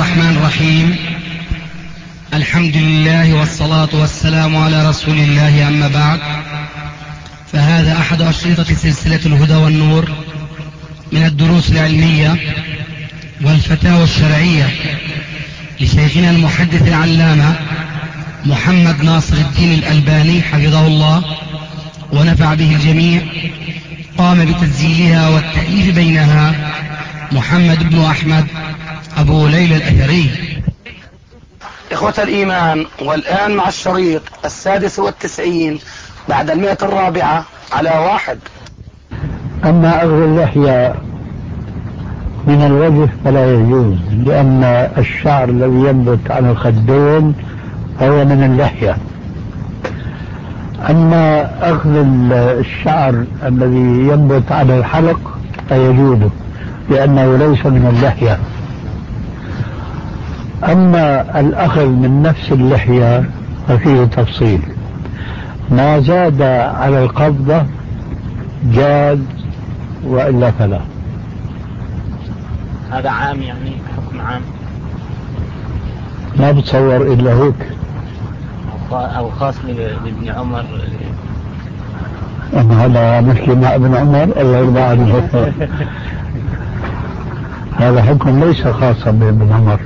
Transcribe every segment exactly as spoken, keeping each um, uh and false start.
الرحمن الرحيم. الحمد لله والصلاة والسلام على رسول الله، أما بعد، فهذا أحد أشرطة سلسلة الهدى والنور من الدروس العلمية والفتاوى الشرعية لشيخنا المحدث العلامة محمد ناصر الدين الألباني حفظه الله ونفع به الجميع. قام بتسجيلها والتأليف بينها محمد بن أحمد أبو ليلى الأثري. إخوة الإيمان، والآن مع الشريط السادس والتسعين بعد المئة الرابعة على واحد. أما أخذ اللحية من الوجه فلا يجوز، لأن الشعر الذي ينبت على الخدين هو من اللحية. أما أخذ الشعر الذي ينبت على الحلق فيجوز، لأنه ليس من اللحية. أما الأخذ من نفس اللحية ففيه تفصيل، ما زاد على القبضة جاز وإلا فلا. هذا عام، يعني حكم عام، ما بتصور إلا هيك، أو خاص لابن عمر. أنا هذا نحكي مع ابن عمر الله يرضى عنه. هذا حكم ليس خاصا بابن عمر،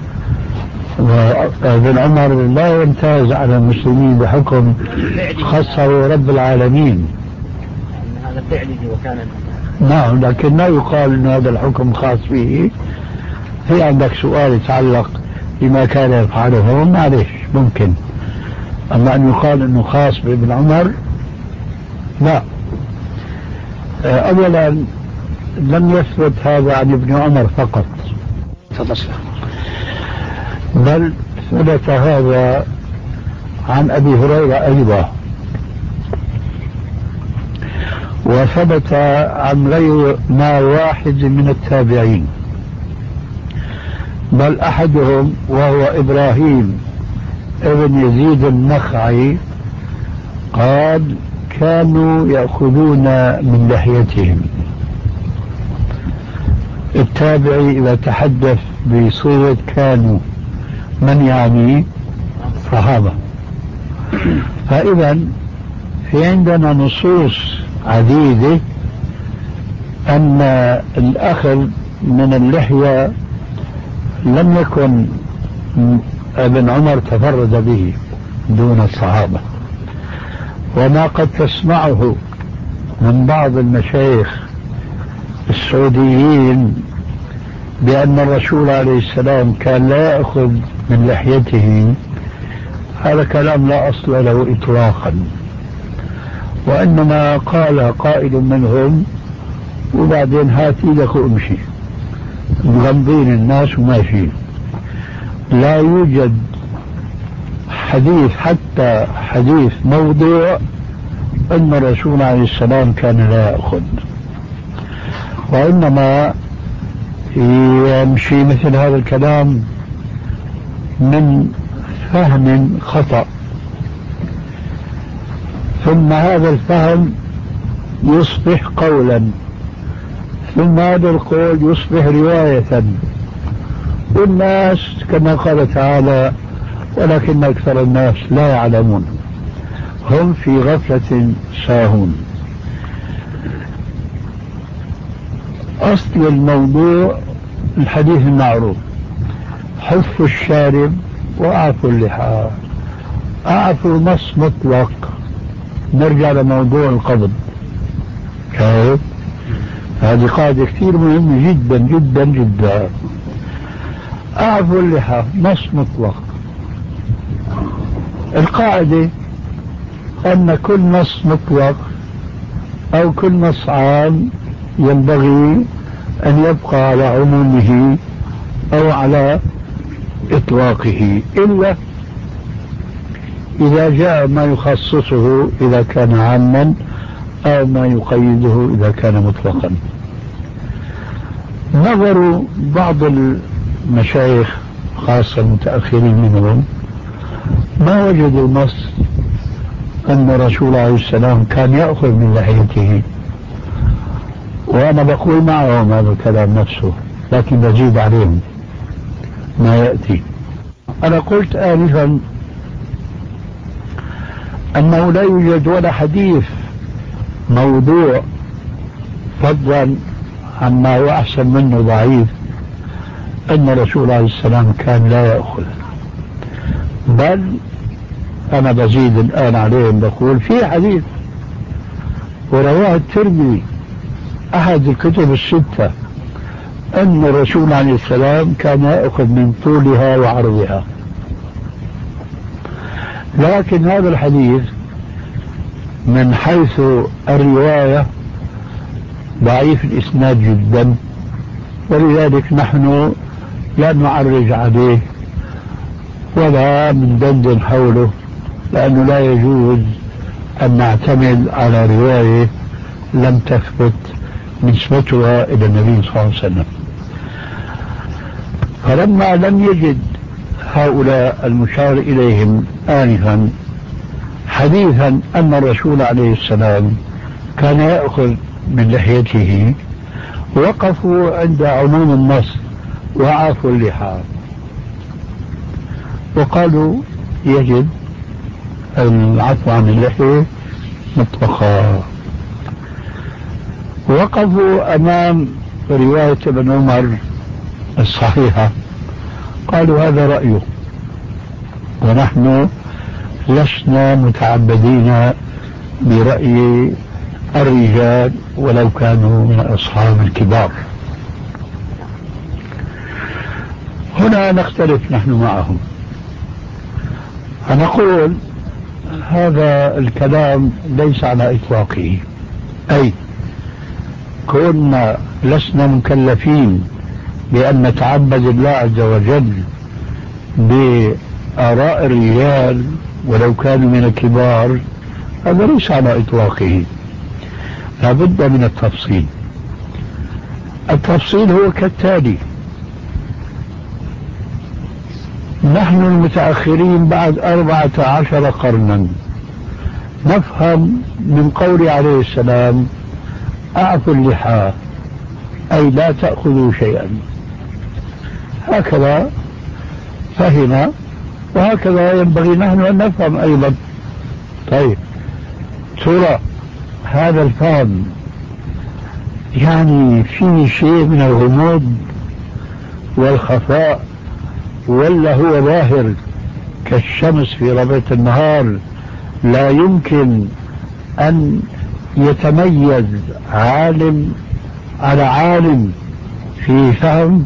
وابن عمر لا يمتاز على المسلمين بحكم خاصه رب العالمين. هذا فعله وكان. نعم، لكن لا يقال أن هذا الحكم خاص به. في عندك سؤال يتعلق بما كان يفعله، معلش ممكن، أما أن يقال أنه خاص بابن عمر لا. أولا لم يثبت هذا عن ابن عمر فقط، بل ثبت هذا عن أبي هريرة أيضا، وثبت عن غير ما واحد من التابعين، بل أحدهم وهو إبراهيم ابن يزيد النخعي قال كانوا يأخذون من لحيتهم. التابعي إذا تحدث بصيغة كانوا من يعني؟ صحابة. فإذا في عندنا نصوص عديدة أن الأخذ من اللحية لم يكن ابن عمر تفرد به دون الصحابة. وما قد تسمعه من بعض المشايخ السعوديين بأن الرسول عليه السلام كان لا يأخذ من لحيته، هذا كلام لا أصل له إطلاقا، وإنما قال قائل منهم وبعدين هاتي لك امشي، مغمضين الناس وماشيين. لا يوجد حديث، حتى حديث موضوع، أن الرسول عليه السلام كان لا يأخذ، وإنما يمشي مثل هذا الكلام من فهم خطأ، ثم هذا الفهم يصبح قولا، ثم هذا القول يصبح رواية، والناس كما قال تعالى ولكن أكثر الناس لا يعلمون، هم في غفلة ساهون. أصل الموضوع الحديث المعروف، حف الشارب وأعفوا اللحى. أعفوا نص مطلق، نرجع لموضوع القبض. شايف؟ هذه قاعدة كثير مهمة جدا جدا جدا. أعفوا اللحى نص مطلق. القاعدة أن كل نص مطلق أو كل نص عام ينبغي أن يبقى على عمومه أو على إطلاقه، إلا إذا جاء ما يخصصه إذا كان عاما أو ما يقيده إذا كان مطلقا. نظروا بعض المشايخ خاصة المتأخرين منهم ما وجدوا النص أن الرسول عليه السلام كان يأخذ من لحيته، وأنا بقول معهم هذا الكلام نفسه، لكن بزيد عليهم. ما يأتي. أنا قلت آنفا أنه لا يوجد ولا حديث موضوع فضلا عما هو أحسن منه ضعيف أن الرسول عليه السلام كان لا يأخذ. بل أنا بزيد الآن عليهم بقول في حديث ورواه الترمذي أحد الكتب الستة أن الرسول عليه السلام كان يأخذ من طولها وعرضها، لكن هذا الحديث من حيث الرواية ضعيف الإسناد جدا، ولذلك نحن لا نعرج عليه ولا مندندن حوله، لأنه لا يجوز أن نعتمد على رواية لم تثبت نسبتها إلى النبي صلى الله عليه وسلم. فلما لم يجد هؤلاء المشار إليهم آنفا حديثا أن الرسول عليه السلام كان يأخذ من لحيته، وقفوا عند عموم النص وعافوا اللحى وقالوا يجب العفو عن اللحية مطلقا. وقفوا أمام رواية ابن عمر الصحيحة قالوا هذا رأيه، ونحن لسنا متعبدين برأي الرجال ولو كانوا من أصحاب الكبار. هنا نختلف نحن معهم. فنقول هذا الكلام ليس على إطلاقه، أي كنا لسنا مكلفين بأن نتعبد الله عز وجل بآراء الرجال ولو كانوا من الكبار، هذا ليس على إطلاقه، لابد من التفصيل. التفصيل هو كالتالي: نحن المتأخرين بعد أربعة عشر قرنا نفهم من قول عليه السلام أعفوا اللحى أي لا تأخذوا شيئا، هكذا فهم، وهكذا ينبغي نحن أن نفهم أيضا. طيب ترى هذا الفهم يعني فيه شيء من الغموض والخفاء، ولا هو ظاهر كالشمس في ربيع النهار لا يمكن أن يتميز عالم على عالم في فهم؟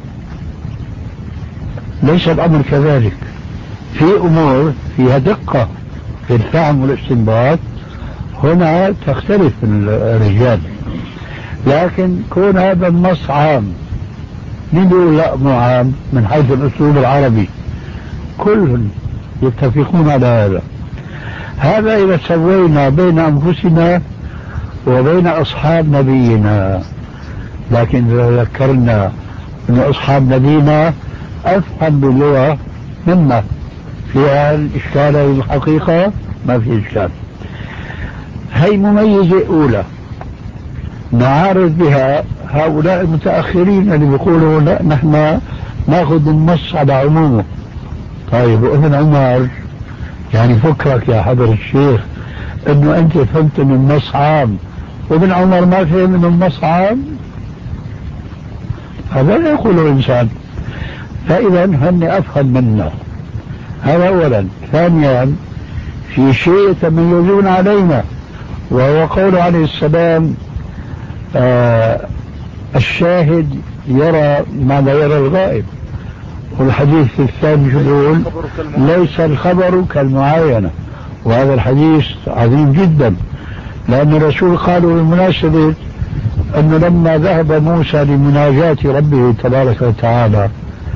ليس الأمر كذلك، في أمور فيها دقة في الفهم والاستنباط، هنا تختلف الرجال. لكن كون هذا النص عام، من لا مو عام من حيث الأسلوب العربي، كلهم يتفقون على هذا. هذا إذا سوينا بين أنفسنا وبين أصحاب نبينا، لكن إذا ذكرنا أن أصحاب نبينا أفهم باللغة منا، فيها الإشكال الحقيقة ما في إشكال. هي مميزة أولى نعارض بها هؤلاء المتأخرين اللي بيقولوا لا نحن ناخذ النص على عمومه. طيب وابن عمر يعني فكرك يا حضر الشيخ انه انت فهمت ان النص عام وابن عمر ما فهم ان النص عام؟ هذا لا يقوله انسان. فاذا هن افهم منا، هذا اولا. ثانيا في شيء يتميزون علينا، وهو قول عليه السلام آه الشاهد يرى ما لا يرى الغائب، والحديث الثاني يقول ليس الخبر كالمعاينة، وهذا الحديث عظيم جدا، لأن الرسول قالوا بالمناسبة أنه لما ذهب موسى لمناجاة ربه تبارك وتعالى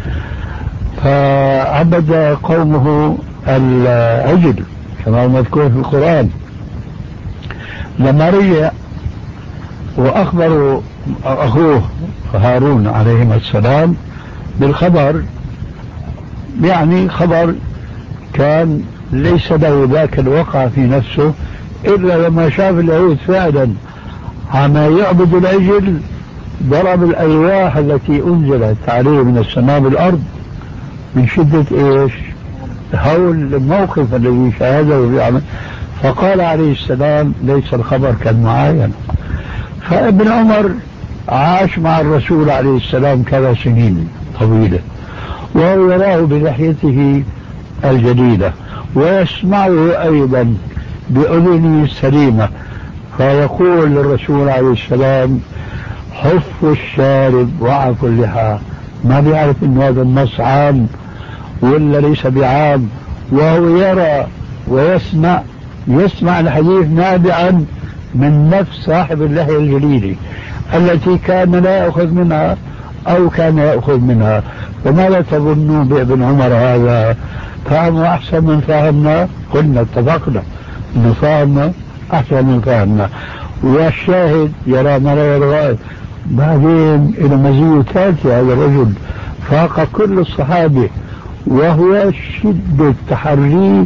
فعبد قومه العجل كما مذكور في القرآن، لما رجع وأخبروا أخوه هارون عليه السلام بالخبر، يعني خبر كان ليس له ذاك الوقع في نفسه إلا لما شاف اليهود فعلا عما يعبد العجل ضرب الألواح التي أنزلت عليه من السماء بالأرض من شدة إيش؟ هول الموقف الذي شاهده ويعمل. فقال عليه السلام ليس الخبر كالمعاينة. فابن عمر عاش مع الرسول عليه السلام كذا سنين طويلة، وهو يراه بلحيته الجديدة ويسمعه أيضا بأذنه السليمة، فيقول للرسول عليه السلام حف الشارب وعف اللحى. ما بيعرف انه هذا النص عام ولا ليس بعام، وهو يرى ويسمع يسمع الحديث نابعا من نفس صاحب اللحية الجليلة التي كان لا يأخذ منها أو كان يأخذ منها. فماذا تظنون بابن عمر هذا؟ فهمه أحسن من فهمنا؟ قلنا اتفقنا أنه فهمنا أحسن من فهمنا، والشاهد يرى ما لا يرى. بعدين إلى مزية ثالثة، هذا الرجل فاق كل الصحابة، وهو شدة تحريه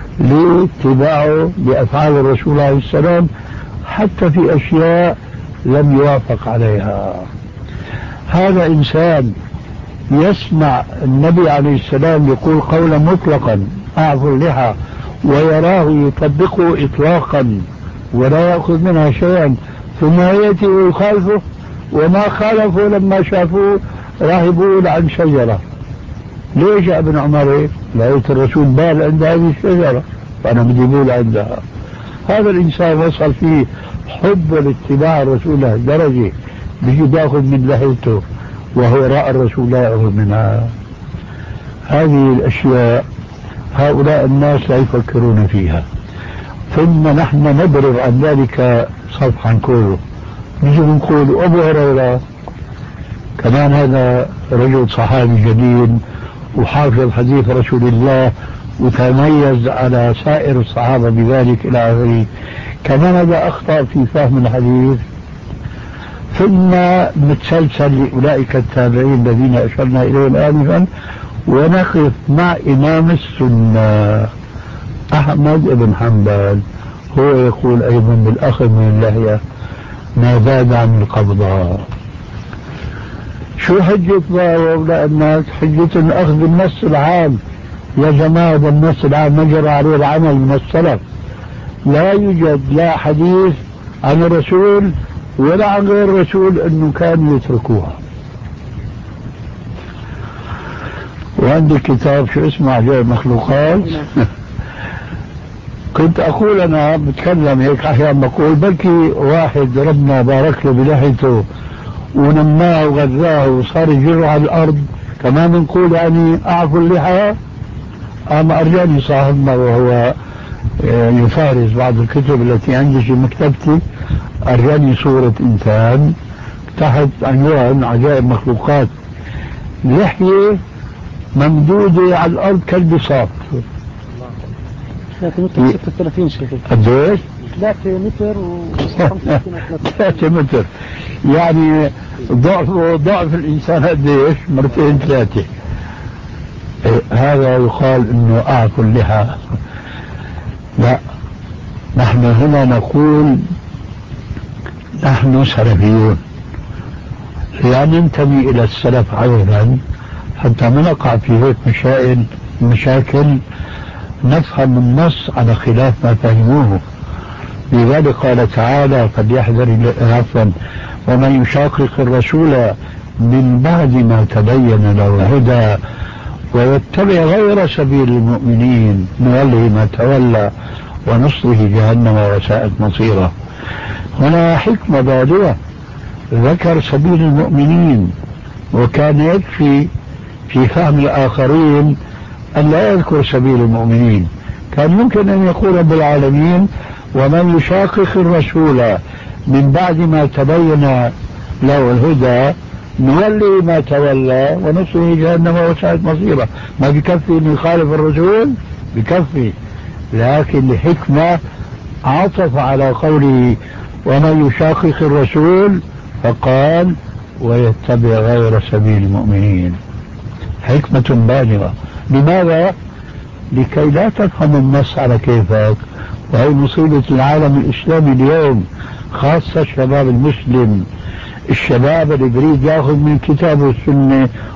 لاتباعه لأفعال الرسول عليه السلام حتى في أشياء لم يوافق عليها. هذا إنسان يسمع النبي عليه السلام يقول قولا مطلقا أعفو اللحى، ويراه يطبقه إطلاقا ولا يأخذ منها شيئا، ثم يأتي ويخالفه، وما خالفه لما شافوه راح يقول عن شجرة. ليش يا ابن عمر؟ لقيت الرسول بال عند هذه الشجرة فأنا بدي بول عندها. هذا الإنسان وصل فيه حب لاتباع الرسول لهالدرجة بيجي بياخذ من لحيته وهو رأى الرسول لا يأخذ منها. هذه الأشياء هؤلاء الناس لا يفكرون فيها، ثم نحن نبرر عن ذلك صفحا كله. نجي نقول أبو هريرة كمان هذا رجل صحابي جليل وحافظ حديث رسول الله وتميز على سائر الصحابة بذلك إلى آخره، كمان هذا أخطأ في فهم الحديث. ثم نتسلسل لأولئك التابعين الذين أشرنا إليهم آنفا، ونقف مع إمام السنة أحمد بن حنبل، هو يقول أيضا بالأخذ من اللحية ما زاد عن القبضة. شو حجة هؤلاء الناس؟ حجة الأخذ بالنص العام. يا جماعة النص العام مجرى عليه العمل من السلف، لا يوجد لا حديث عن الرسول ولا عن غير الرسول أنه كانوا يتركوها. وعندي كتاب شو اسمه عجائب مخلوقات كنت أقول أنا بتكلم هيك أحيانا بقول بلكي واحد ربنا بارك له بلحيته ونماه وغذاه وصار يجره على الأرض كمان نقول يعني أعفو اللحى. أما أرجاني صاحبنا وهو يفارس بعض الكتب التي عندي في مكتبتي، أرجاني صورة إنسان تحت عنوان عجائب مخلوقات، لحية ممدودة على الأرض كالبساط. ثلاثة متر ستة وثلاثين شيخ. قديش؟ ثلاثة متر و ثلاثة متر، يعني ضعف ضعف الإنسان قديش؟ مرتين ثلاثة. هذا يقال إنه أعفو اللحى. لا، نحن هنا نقول نحن سلفيون، لا ننتمي إلى السلف عوضا حتى ما نقع في هيك مشاكل مشاكل نفهم النص على خلاف ما فهموه. لذلك قال تعالى فليحذر عفوا ومن يشاقق الرسول من بعد ما تبين له الهدى ويتبع غير سبيل المؤمنين نوله ما تولى ونصره جهنم وساءت مصيره. هنا حكمة بالغة، ذكر سبيل المؤمنين، وكان يكفي في فهم الآخرين أن لا يذكر سبيل المؤمنين. كان ممكن أن يقول رب العالمين ومن يشاقق الرسول من بعد ما تبين له الهدى نولي ما تولى ونصره جهنم وساءت مصيره. ما بكفي أن يخالف الرسول؟ بكفي، لكن الحكمة عطف على قوله ومن يشاقق الرسول فقال ويتبع غير سبيل المؤمنين. حكمة بالغة. لماذا؟ لكي لا تفهم النص على كيفك، وهي مصيبة العالم الإسلامي اليوم، خاصة الشباب المسلم، الشباب اللي بريد ياخذ من كتاب والسنة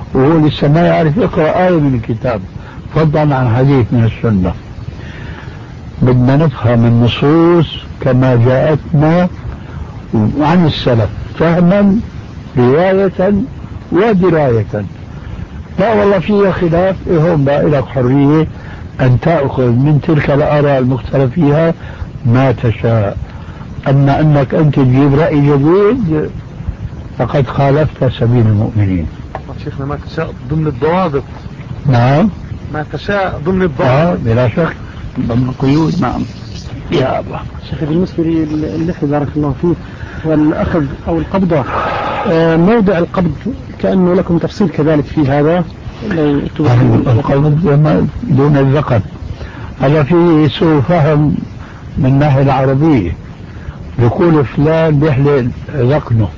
وهو لسه ما يعرف يقرأ آية من الكتاب فضلا عن حديث من السنة. بدنا نفهم النصوص كما جاءتنا عن السلف فهما رواية ودراية. لا والله فيها خلاف، إيه هون بقى لك حرية أن تأخذ من تلك الآراء المختلف فيها ما تشاء. أما أنك أنت تجيب رأي جديد فقد خالفت سبيل المؤمنين. شيخنا ما تشاء ضمن الضوابط. نعم ما تشاء ضمن الضوابط. آه بلا شك ضمن قيود. نعم يا أبا. شيخ بالنسبة للحية بارك الله فيك والأخذ أو القبضة، آه موضع القبض كأنه لكم تفصيل كذلك في هذا. القبض دون الذقن. هذا فيه سوء فهم من الناحية العربية. يقول فلان بيحلق ذقنه،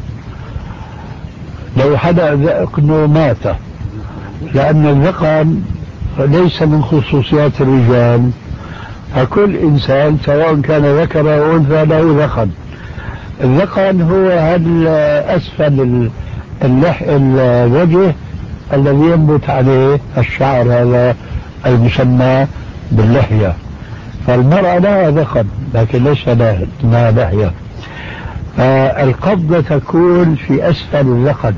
لو حدا ذقنه مات، لأن الذقن ليس من خصوصيات الرجال، فكل إنسان سواء كان ذكر أو أنثى له ذقن. الذقن هو هذا أسفل اللح الوجه الذي ينبت عليه الشعر، هذا المسمى باللحية. فالمرأة لها ذقن لكن ليس لها لحية. فالقبضة تكون في أسفل الذقن،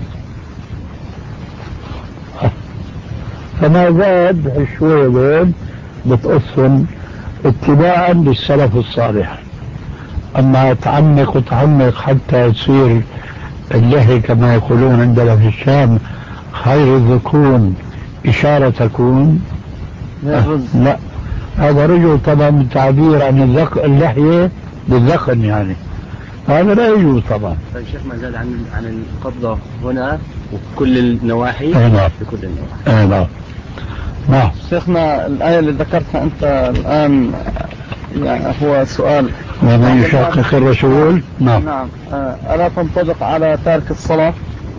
فما زاد شوية دول بتقصهم اتباعا للسلف الصالح. أما تعمق وتعمق حتى تصير اللحية كما يقولون عندنا في الشام خير الذكون إشارة تكون، لا هذا رجل طبعا من تعبير عن اللحية بالذقن يعني، هذا لا يجوز طبعا. طيب شيخ ما زاد عن عن القبضة هنا وكل النواحي. نعم بكل النواحي. نعم نعم. شيخنا الآية اللي ذكرتها أنت الآن يعني هو سؤال ومن يشاقق الرسول. نعم نعم ألا تنطبق على تارك الصلاة؟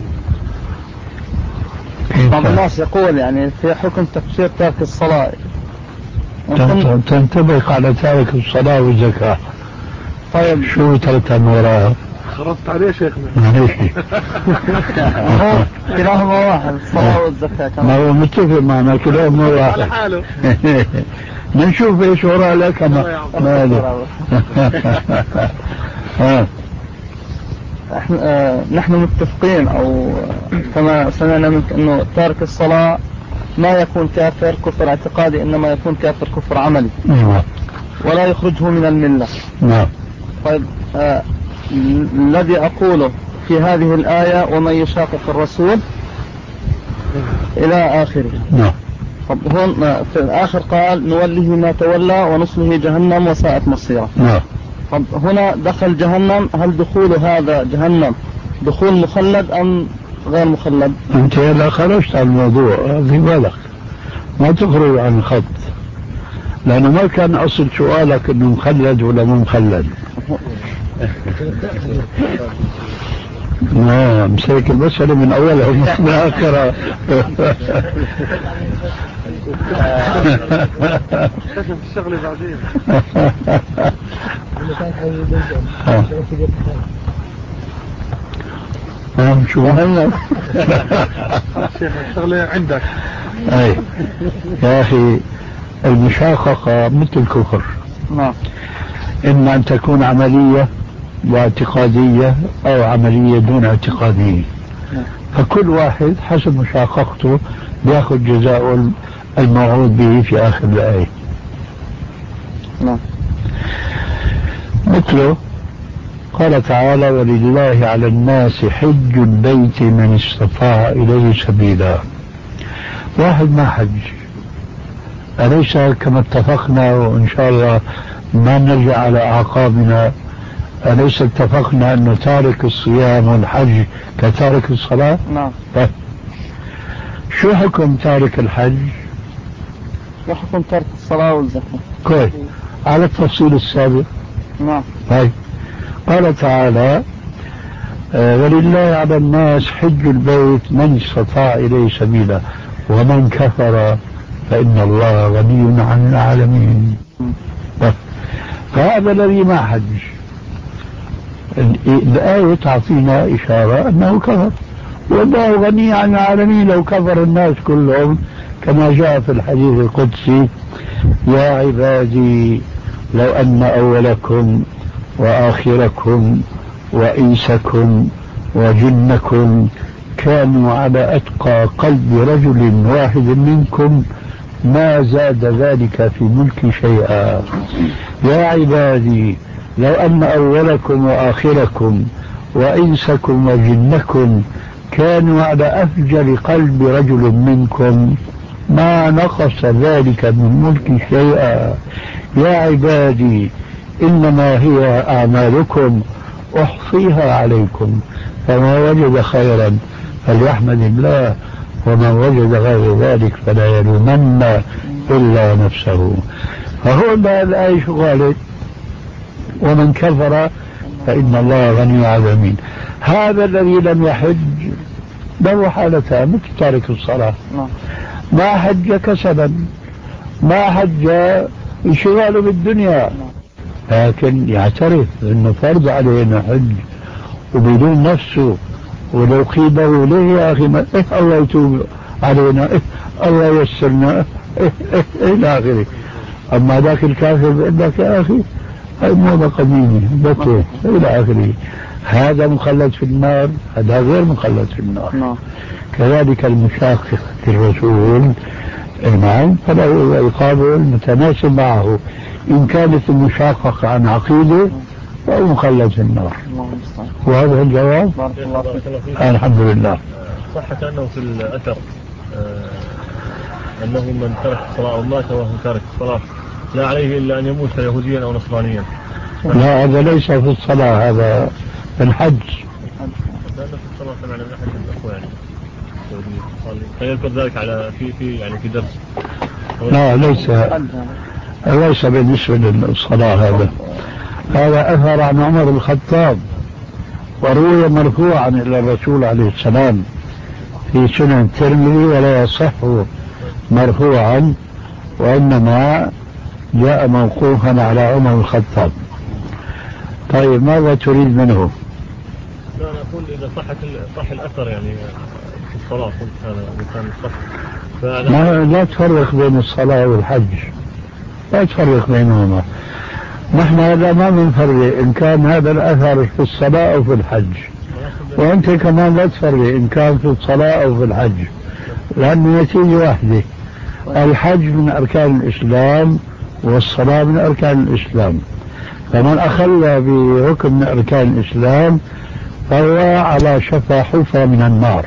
بعض الناس يقول يعني في حكم تكفير تارك الصلاة. تنطبق على تارك الصلاة والزكاة. طيب شو ثلاثة وراها؟ خرجت عليه شيخنا. معلش كلاهما واحد الصلاة والزكاة كمان. ما هو متفق معنا كلاهما واحد. على حاله. نشوف ايش وراء لك ما احنا آه نحن متفقين او كما سمعنا منك انه تارك الصلاة ما يكون كافر كفر اعتقادي، انما يكون كافر كفر عملي ولا يخرجه من الملة. نعم. طيب آه الذي اقوله في هذه الآية ومن يشاقق الرسول الى اخره. نعم. طب هون في الآخر قال نوله ما تولى ونصله جهنم وساءت مصيره. نعم. طب هنا دخل جهنم، هل دخول هذا جهنم دخول مخلد أم غير مخلد؟ أنت لا خرجت عن الموضوع في بالك، ما تخرج عن الخط، لأنه ما كان أصل سؤالك أنه مخلد ولا مو مخلد. ما مسيك المسألة من أولها ومن آخرها. اكتشف الشغل بعدين. نعم شو شيخ الشغلة عندك. أي يا أخي المشاققة مثل الكفر. نعم. إما أن تكون عملية واعتقادية أو عملية دون اعتقادية. فكل واحد حسب مشاققته بياخذ جزاء الموعود به في آخر الآية. نعم. مثله قال تعالى ولله على الناس حج البيت من استطاع إليه سبيلا. واحد ما حج، أليس كما اتفقنا وإن شاء الله ما نرجع على أعقابنا، أليس اتفقنا أنه تارك الصيام والحج كتارك الصلاة؟ نعم. طيب شو حكم تارك الحج؟ وحكم تارك الصلاة والزكاة. كويس على التفصيل السابق. نعم. طيب قال تعالى آه ولله على الناس حج البيت من استطاع إليه سبيلا ومن كفر فإن الله غني عن العالمين. طيب فهذا الذي ما حج الآية تعطينا إشارة أنه كفر والله غني عن العالمين لو كفر الناس كلهم كما جاء في الحديث القدسي: يا عبادي لو أن أولكم وآخركم وإنسكم وجنكم كانوا على أتقى قلب رجل واحد منكم ما زاد ذلك في ملكي شيئا. يا عبادي لو أن أولكم وآخركم وإنسكم وجنكم كانوا على أفجر قلب رجل منكم ما نقص ذلك من ملكي شيئا. يا عبادي إنما هي أعمالكم أحصيها عليكم، فما وجد خيرا فليحمد الله، ومن وجد غير ذلك فلا يلومن إلا نفسه. فهو الآية شو قالت؟ ومن كفر فإن الله غني عن العالمين. هذا الذي لم يحج له حالتان مثل تارك الصلاة، ما حج كسبا، ما حج انشغاله بالدنيا، لكن يعترف انه فرض عليه انه حج وبدون نفسه، ولو قيله ليه يا اخي ما إيه الله يتوب علينا، إيه الله ييسرنا، إيه إيه إيه الى اخره. اما ذاك الكافر بيقول لك يا اخي هاي موضة قديمة بطل الى اخره. هذا مخلد في النار، هذا غير مخلد في النار. كذلك المشاقق في الرسول نعم فله عقاب متناسب معه. إن كانت المشاققة عن عقيدة فهو مخلد في النار. وهذا الجواب الحمد لله. صح أنه في الأثر آه أنه من ترك الصلاة أو مات وهو تارك الصلاة لا عليه إلا أن يموت يهوديا أو نصرانيا. لا هذا ليس في الصلاة، هذا في الحج. لأن في الصلاة سمعنا من أحد الأخوة يعني فيذكر ذلك على في في يعني في درس. لا ليس ليس بالنسبة للصلاة. هذا هذا أثر عن عمر بن الخطاب وروي مرفوعا إلى الرسول عليه السلام في سنن الترمذي، ولا يصح مرفوعا، وإنما جاء موقوفا على عمر بن الخطاب. طيب ماذا تريد منه؟ لا أنا أقول إذا صحت صح الأثر يعني في الصلاة هذا كان صح. ما لا تفرق بين الصلاة والحج، لا تفرق بينهما. نحن هذا ما بنفرق إن كان هذا الأثر في الصلاة أو في الحج، وأنت كمان لا تفرق إن كان في الصلاة أو في الحج، لأن نتيجة واحدة. الحج من أركان الإسلام والصلاة من أركان الإسلام، فمن أخل بركن من أركان الإسلام فهو على شفا حفرة من النار.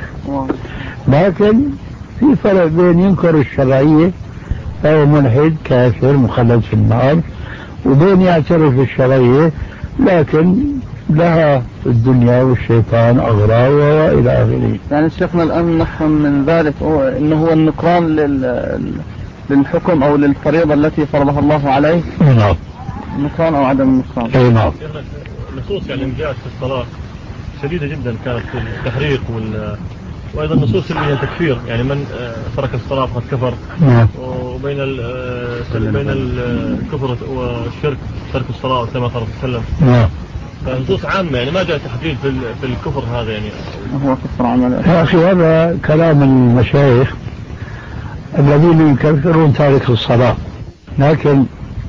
لكن في فرق بين ينكر الشرعية فهو ملحد كافر مخلد في النار، وبين يعترف بالشرعية لكن لها الدنيا والشيطان أغراض وإلى آخره. يعني شيخنا الآن نفهم من ذلك أنه هو النكران لل... للحكم أو للفريضة التي فرضها الله عليه. نعم. نكران أو عدم النكران. أي نعم. النصوص يعني جاءت في الصلاة شديدة جدا، كانت في التحريق وال وأيضا النصوص اللي هي التكفير، يعني من ترك الصلاة فقد كفر. نعم. وبين بين الكفر والشرك ترك الصلاة كما قال صلى الله عليه وسلم. نعم. فنصوص عامة يعني ما جاء تحديد في في الكفر هذا يعني. هو كفر عمل. يا أخي هذا كلام المشايخ الذين يكفرون تارك الصلاة، لكن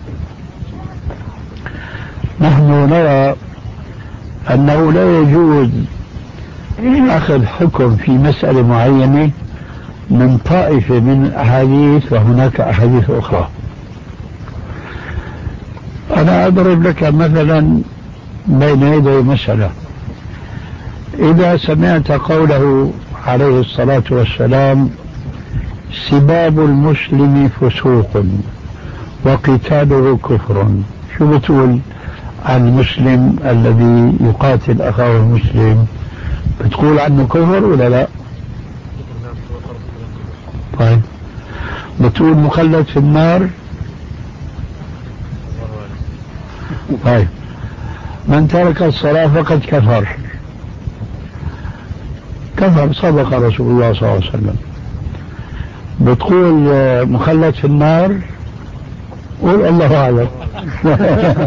نحن نرى أنه لا يجوز أخذ حكم في مسألة معينة من طائفة من الأحاديث وهناك أحاديث أخرى. أنا أضرب لك مثلا بين يدي مسألة. إذا سمعت قوله عليه الصلاة والسلام: سباب المسلم فسوق وقتاله كفر، شو بتقول عن المسلم الذي يقاتل أخاه المسلم؟ بتقول عنه كفر ولا لا؟ طيب بتقول مخلد في النار؟ طيب من ترك الصلاة فقد كفر، كفر صدق رسول الله صلى الله عليه وسلم. بتقول مخلد في النار؟ قول الله أعلم.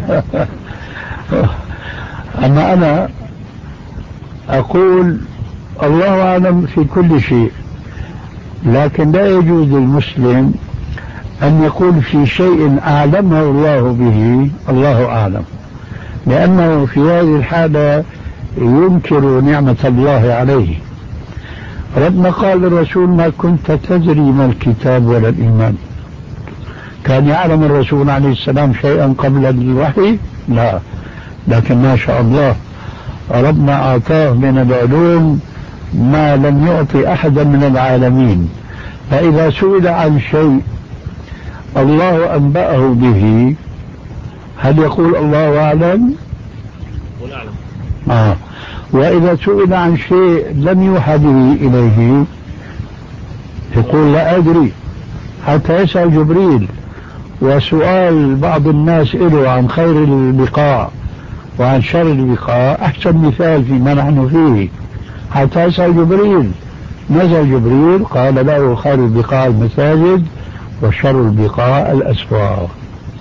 أما أنا أقول الله أعلم في كل شيء، لكن لا يجوز للمسلم أن يقول في شيء أعلمه الله به الله أعلم، لأنه في هذه الحالة ينكر نعمة الله عليه. ربنا قال للرسول ما كنت تدري ما الكتاب ولا الإيمان. كان يعلم الرسول عليه السلام شيئا قبل الوحي؟ لا، لكن ما شاء الله ربنا أعطاه من العلوم ما لم يعطي أحدا من العالمين. فإذا سئل عن شيء الله أنبأه به هل يقول الله أعلم؟ قل أعلم. آه. وإذا سئل عن شيء لم يوحى به إليه يقول لا أدري، حتى يسأل جبريل. وسؤال بعض الناس له عن خير البقاع وعن شر البقاع أحسن مثال فيما نحن فيه، حتى يسأل جبريل. نزل جبريل قال له خير البقاع المساجد وشر البقاع الأسواق.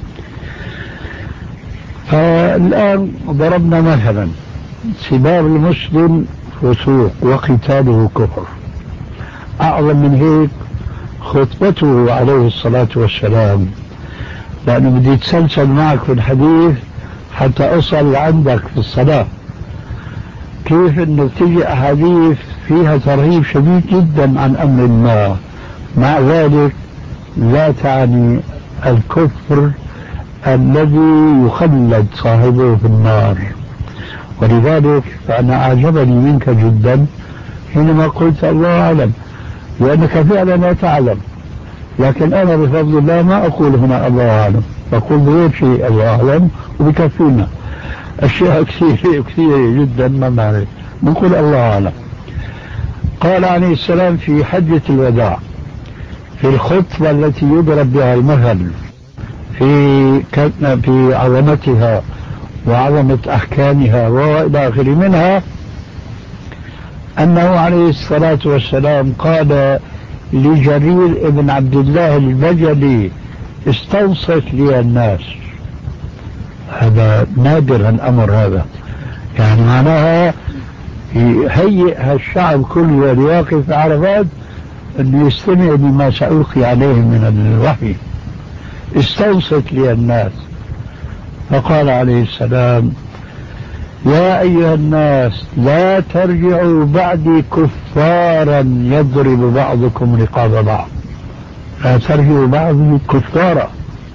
فالآن ضربنا مثلا سباب المسلم فسوق وقتاله كفر. أعظم من هيك خطبته عليه الصلاة والسلام، لأنه بدي يتسلسل معك في الحديث حتى أصل عندك في الصلاة. كيف أنه تجي أحاديث فيها ترهيب شديد جدا عن أمر ما، مع ذلك لا تعني الكفر الذي يخلد صاحبه في النار. ولذلك فأنا أعجبني منك جدا حينما قلت الله أعلم، لأنك فعلا لا تعلم. لكن أنا بفضل الله ما أقول هنا الله أعلم، أقول بغير شيء الله أعلم وبكفينا أشياء كثيرة كثيرة جدا ما نعرف، نقول الله أعلم. قال عليه السلام في حجة الوداع في الخطبة التي يضرب بها المثل في في عظمتها وعظمة أحكامها وإلى آخره منها، أنه عليه الصلاة والسلام قال لجرير ابن عبد الله البجلي استوصف لي الناس. هذا نادر الأمر هذا، يعني معناها يهيئ الشعب كله ليقف في عرفات أن يستمع بما سألقي عليهم من الوحي. استوصف لي الناس. فقال عليه السلام يا أيها الناس لا ترجعوا بعدي كفارا يضرب بعضكم رقاب بعض، لا ترجعوا بعدي كفارا.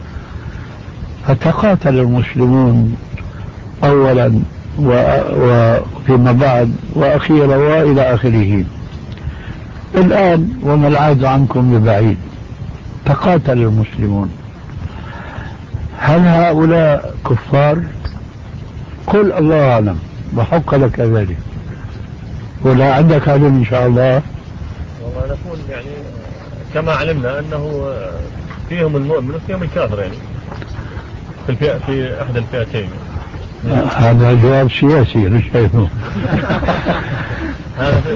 فتقاتل المسلمون أولا وفيما بعد وأخيرا وإلى آخره. الآن وما العاد عنكم ببعيد، تقاتل المسلمون. هل هؤلاء كفار؟ قل الله أعلم وحق لك ذلك، ولا عندك علم إن شاء الله؟ والله نقول يعني كما علمنا أنه فيهم المؤمن وفيهم الكافر، يعني في الفئة في أحد الفئتين. هذا جواب سياسي مش شايفه. هذا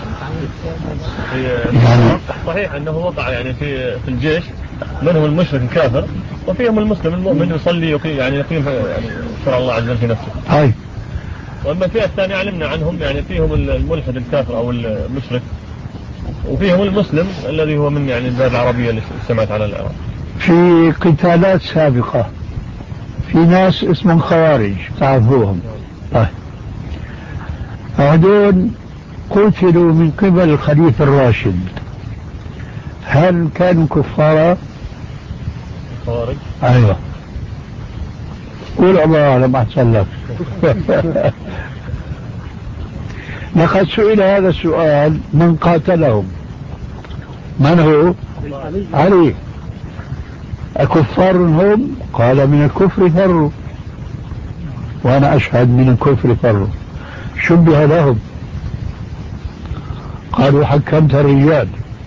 في يعني صحيح أنه وقع يعني في في الجيش منهم المشرك الكافر وفيهم المسلم المؤمن يصلي يقيم يعني يقيم يعني شرع الله عز وجل في نفسه. هاي. وأما الفئة الثانية علمنا عنهم يعني فيهم الملحد الكافر أو المشرك وفيهم المسلم الذي هو من يعني البلاد العربية اللي سمعت على العراق. في قتالات سابقة في ناس اسمهم خوارج تعرفوهم. طيب هذول قتلوا من قبل الخليفة الراشد، هل كانوا كفارا؟ خوارج؟ ايوه. قول الله اعلم احسن لك. لقد سئل هذا السؤال من قاتلهم، من هو؟ علي. أكفار هم؟ قال من الكفر فروا، وأنا أشهد من الكفر فروا. شبه لهم قالوا حكمت الرجال،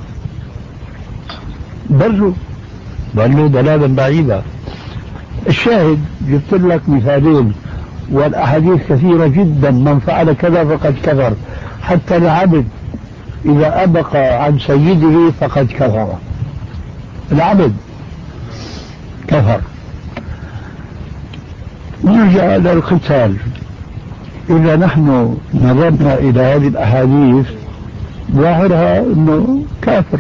ضلوا ضلوا ضلالا بعيدا. الشاهد جبت لك مثالين والأحاديث كثيرة جدا، من فعل كذا فقد كفر، حتى العبد إذا أبق عن سيده فقد كفر، العبد كفر. نرجع إلى القتال. إذا نحن نظرنا إلى هذه الأحاديث ظاهرها أنه كافر.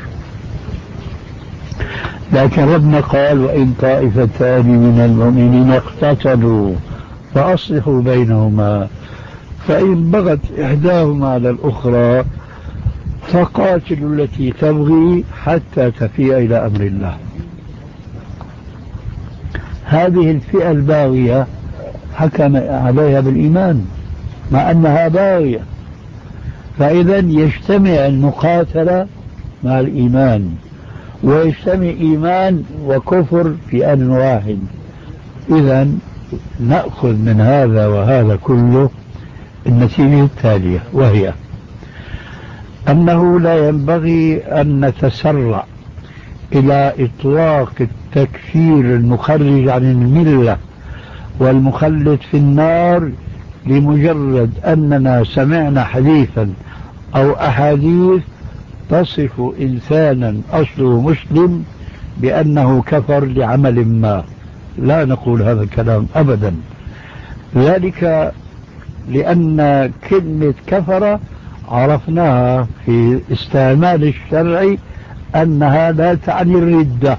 لكن ربنا قال وإن طائفتان من المؤمنين اقتتلوا فأصلحوا بينهما فإن بغت إحداهما على الأخرى فقاتلوا التي تبغي حتى تفيء إلى أمر الله. هذه الفئة الباغية حكم عليها بالإيمان مع أنها باغية، فإذا يجتمع المقاتلة مع الإيمان، ويجتمع إيمان وكفر في آن واحد. إذا نأخذ من هذا وهذا كله النتيجة التالية، وهي أنه لا ينبغي أن نتسرع إلى إطلاق التكفير المخرج عن الملة والمخلد في النار لمجرد أننا سمعنا حديثا أو أحاديث تصف إنسانا أصله مسلم بأنه كفر لعمل ما. لا نقول هذا الكلام أبدا، ذلك لأن كلمة كفر عرفناها في استعمال الشرع أنها لا تعني الردة.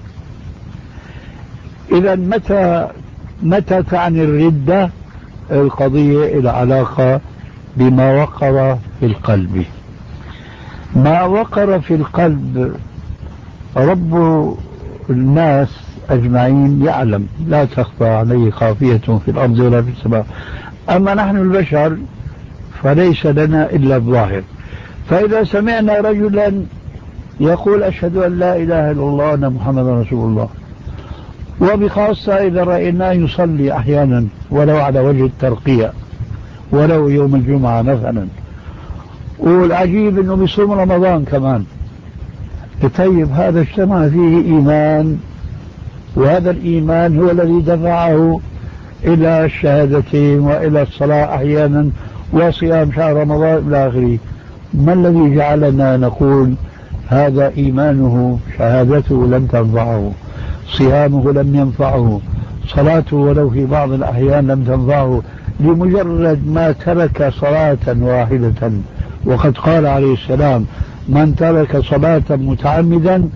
إذا متى متى تعني الردة؟ القضية العلاقة بما وقر في القلب. ما وقر في القلب رب الناس أجمعين يعلم، لا تخفى عليه خافية في الأرض ولا في السماء. أما نحن البشر فليس لنا إلا الظاهر. فإذا سمعنا رجلا يقول أشهد أن لا إله إلا الله وأن محمد رسول الله، وبخاصة إذا رأيناه يصلي أحيانا ولو على وجه الترقية ولو يوم الجمعة مثلا، والعجيب أنه بيصوم رمضان كمان، طيب هذا اجتمع فيه إيمان، وهذا الإيمان هو الذي دفعه إلى الشهادتين وإلى الصلاة أحيانا وصيام شهر رمضان إلى آخره. ما الذي جعلنا نقول هذا إيمانه شهادته لم تنفعه، صيامه لم ينفعه، صلاته ولو في بعض الأحيان لم تنفعه، لمجرد ما ترك صلاة واحدة؟ وقد قال عليه السلام من ترك صلاة متعمدا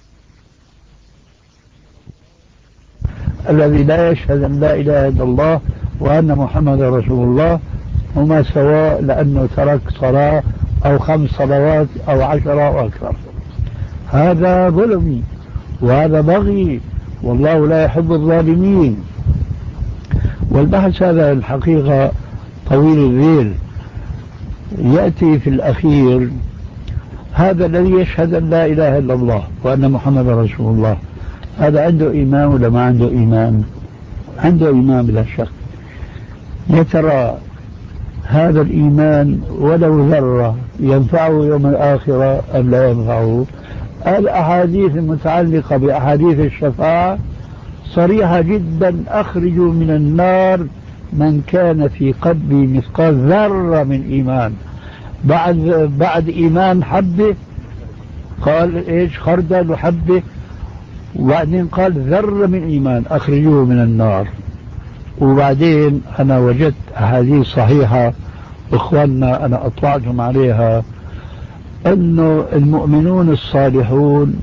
الذي لا يشهد أن لا إله إلا الله وأن محمد رسول الله هما سواء، لأنه ترك صلاة أو خمس صلوات أو عشرة أو أكثر. هذا ظلمي وهذا بغي، والله لا يحب الظالمين. والبحث هذا الحقيقة طويل الذيل. يأتي في الأخير هذا الذي يشهد أن لا إله إلا الله وأن محمد رسول الله، هذا عنده إيمان ولا ما عنده إيمان؟ عنده إيمان بلا شك. يا ترى هذا الإيمان ولو ذرة ينفعه يوم الآخرة أم لا ينفعه؟ الأحاديث المتعلقة بأحاديث الشفاعة صريحة جدا: أخرجوا من النار من كان في قلبه مثقال ذرة من إيمان. بعد بعد إيمان حبة، قال إيش؟ خردل وحبة، وبعدين قال ذرة من إيمان أخرجوه من النار. وبعدين أنا وجدت أحاديث صحيحة إخواننا أنا أطلعتهم عليها، أنه المؤمنون الصالحون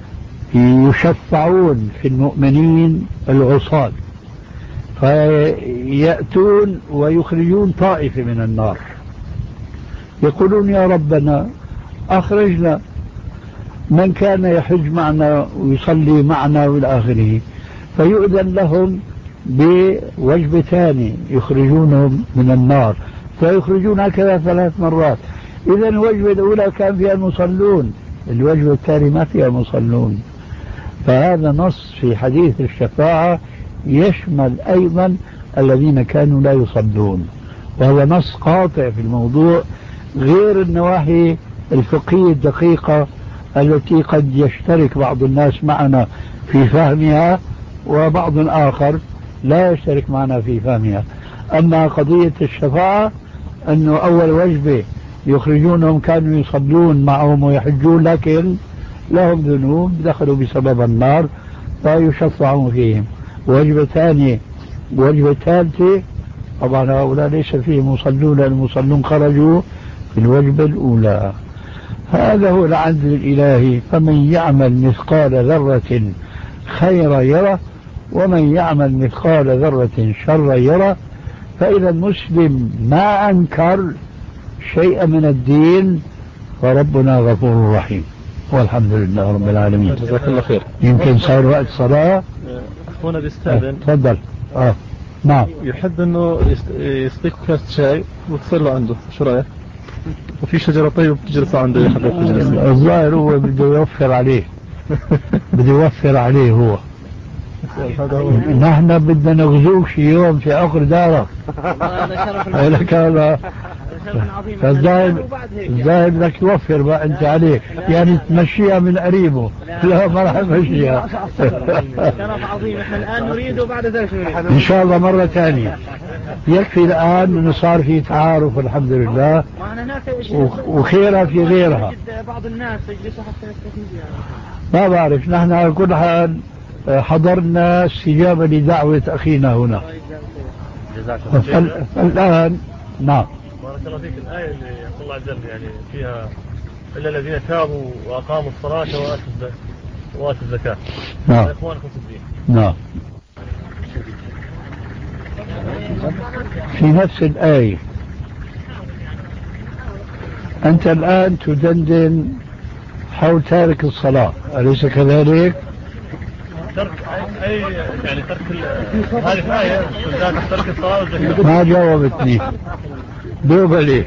يشفعون في المؤمنين العصاة، فيأتون ويخرجون طائفة من النار، يقولون يا ربنا أخرجنا من كان يحج معنا ويصلي معنا والى آخره، فيؤذن لهم بوجبة ثانية يخرجونهم من النار، فيخرجون هكذا ثلاث مرات. إذا الوجبة الأولى كان فيها المصلون، الوجبة الثانية ما فيها المصلون. فهذا نص في حديث الشفاعة يشمل أيضا الذين كانوا لا يصلون، وهذا نص قاطع في الموضوع، غير النواحي الفقهية الدقيقة التي قد يشترك بعض الناس معنا في فهمها وبعض آخر لا يشترك معنا في فهمها. أما قضية الشفاعة أنه أول وجبة يخرجونهم كانوا يصلون معهم ويحجون لكن لهم ذنوب دخلوا بسبب النار فيشفعون فيهم. وجبة ثانية وجبة ثالثة طبعا هؤلاء ليس فيهم مصلون، المصلون خرجوا في الوجبة الأولى. هذا هو العدل الإلهي. فمن يعمل مثقال ذرة خيرا يره ومن يعمل مثقال ذرة شرا يره. فإذا المسلم ما أنكر شيئا من الدين فربنا غفور رحيم، والحمد لله رب العالمين. جزاك الله خير. يمكن صار وقت صلاة. أخونا بيستأذن. تفضل. آه. نعم. يحب انه يستيق كاس شاي وتصير له عنده، شو رايك؟ وفي شجرة طيب بتجلس عنده يحب تجلس. الظاهر هو بده يوفر عليه. بده يوفر عليه هو. نحن بدنا نغزوك شي يوم في عقر دارك. لك هذا فالظاهر الظاهر بدك توفر بقى انت عليه، يعني تمشيها من قريبه. لا ما راح امشيها. شرف عظيم. احنا الان نريد وبعد ذلك نريد ان شاء الله مرة ثانية. يكفي الان انه صار في تعارف الحمد لله، وخيرها في غيرها. بعض الناس يجلسوا حتى يستفيدوا. ما بعرف، نحن على كل حال حضرنا استجابة لدعوة أخينا هنا. الآن نعم. بارك الله فيك. الآية اللي يقول الله عز وجل يعني فيها إلا الذين تابوا وأقاموا الصلاة وآتوا الزكاة. نعم. إخوانكم في الدين. نعم. في نفس الآية أنت الآن تدندن حول تارك الصلاة، أليس كذلك؟ ترك أي يعني ترك هذه الآية ذات ترك الصلاة والزكاة. ما جاوبتني. دوب لي.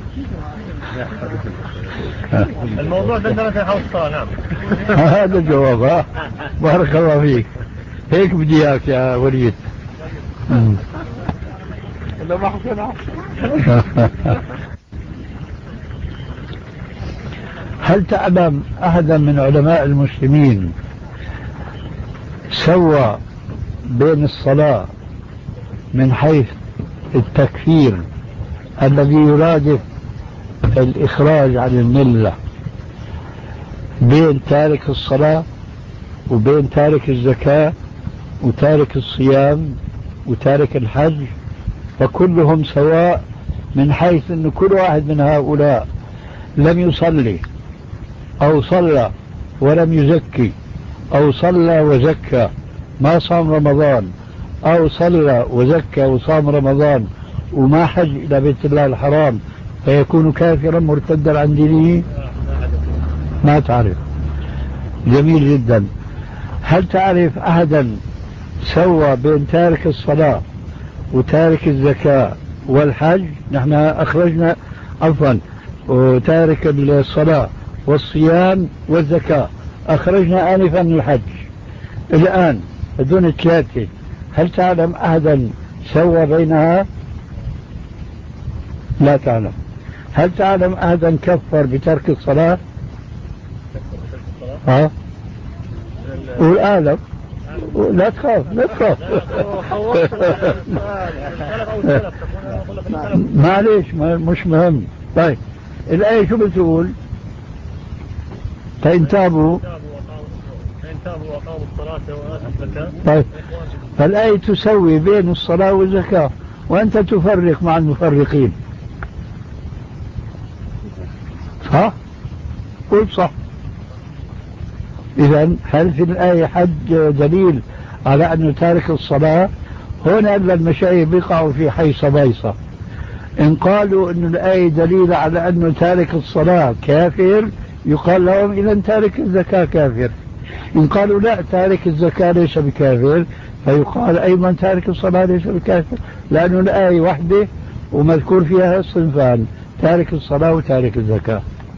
الموضوع دندنة حول الصلاة. نعم. هذا الجواب. ها بارك الله فيك. هيك بدي إياك يا وليد. لا ما حكينا. هل تعلم أحدا من علماء المسلمين سوى بين الصلاة من حيث التكفير الذي يرادف الإخراج عن الملة بين تارك الصلاة وبين تارك الزكاة وتارك الصيام وتارك الحج؟ فكلهم سواء من حيث أن كل واحد من هؤلاء لم يصلي أو صلى ولم يزكي أو صلى وزكى ما صام رمضان أو صلى وزكى وصام رمضان وما حج إلى بيت الله الحرام فيكون كافرا مرتدا عن دينه. ما تعرف. جميل جدا. هل تعرف أحدا سوى بين تارك الصلاة وتارك الزكاة والحج؟ نحن أخرجنا عفوا وتارك الصلاة والصيام والزكاة أخرجنا آنفا الحج. الآن دون ثلاثة هل تعلم أحدا سوى بينها؟ لا تعلم. هل تعلم أحدا كفر بترك الصلاة؟ ها؟ والآلم لا تخاف لا تخاف. معليش مش مهم. طيب الآية شو بتقول؟ فإن تابوا وأقاموا الصلاة وآتوا الزكاة. طيب فالآية تسوي بين الصلاة والزكاة وأنت تفرق مع المفرقين. صح؟ قل صح. إذن هل في الآية حد دليل على أنه تارك الصلاة؟ هنا المشايخ بيقعوا في حيصة بيصة. إن قالوا أن الآية دليل على أنه تارك الصلاة كافر يقال لهم إذن تارك الزكاة كافر. إن قالوا لا تارك الزكاة ليس بكافر فيقال أيضا تارك الصلاة ليس بكافر، لأنه الآية واحدة ومذكور فيها صنفان تارك الصلاة وتارك الزكاة.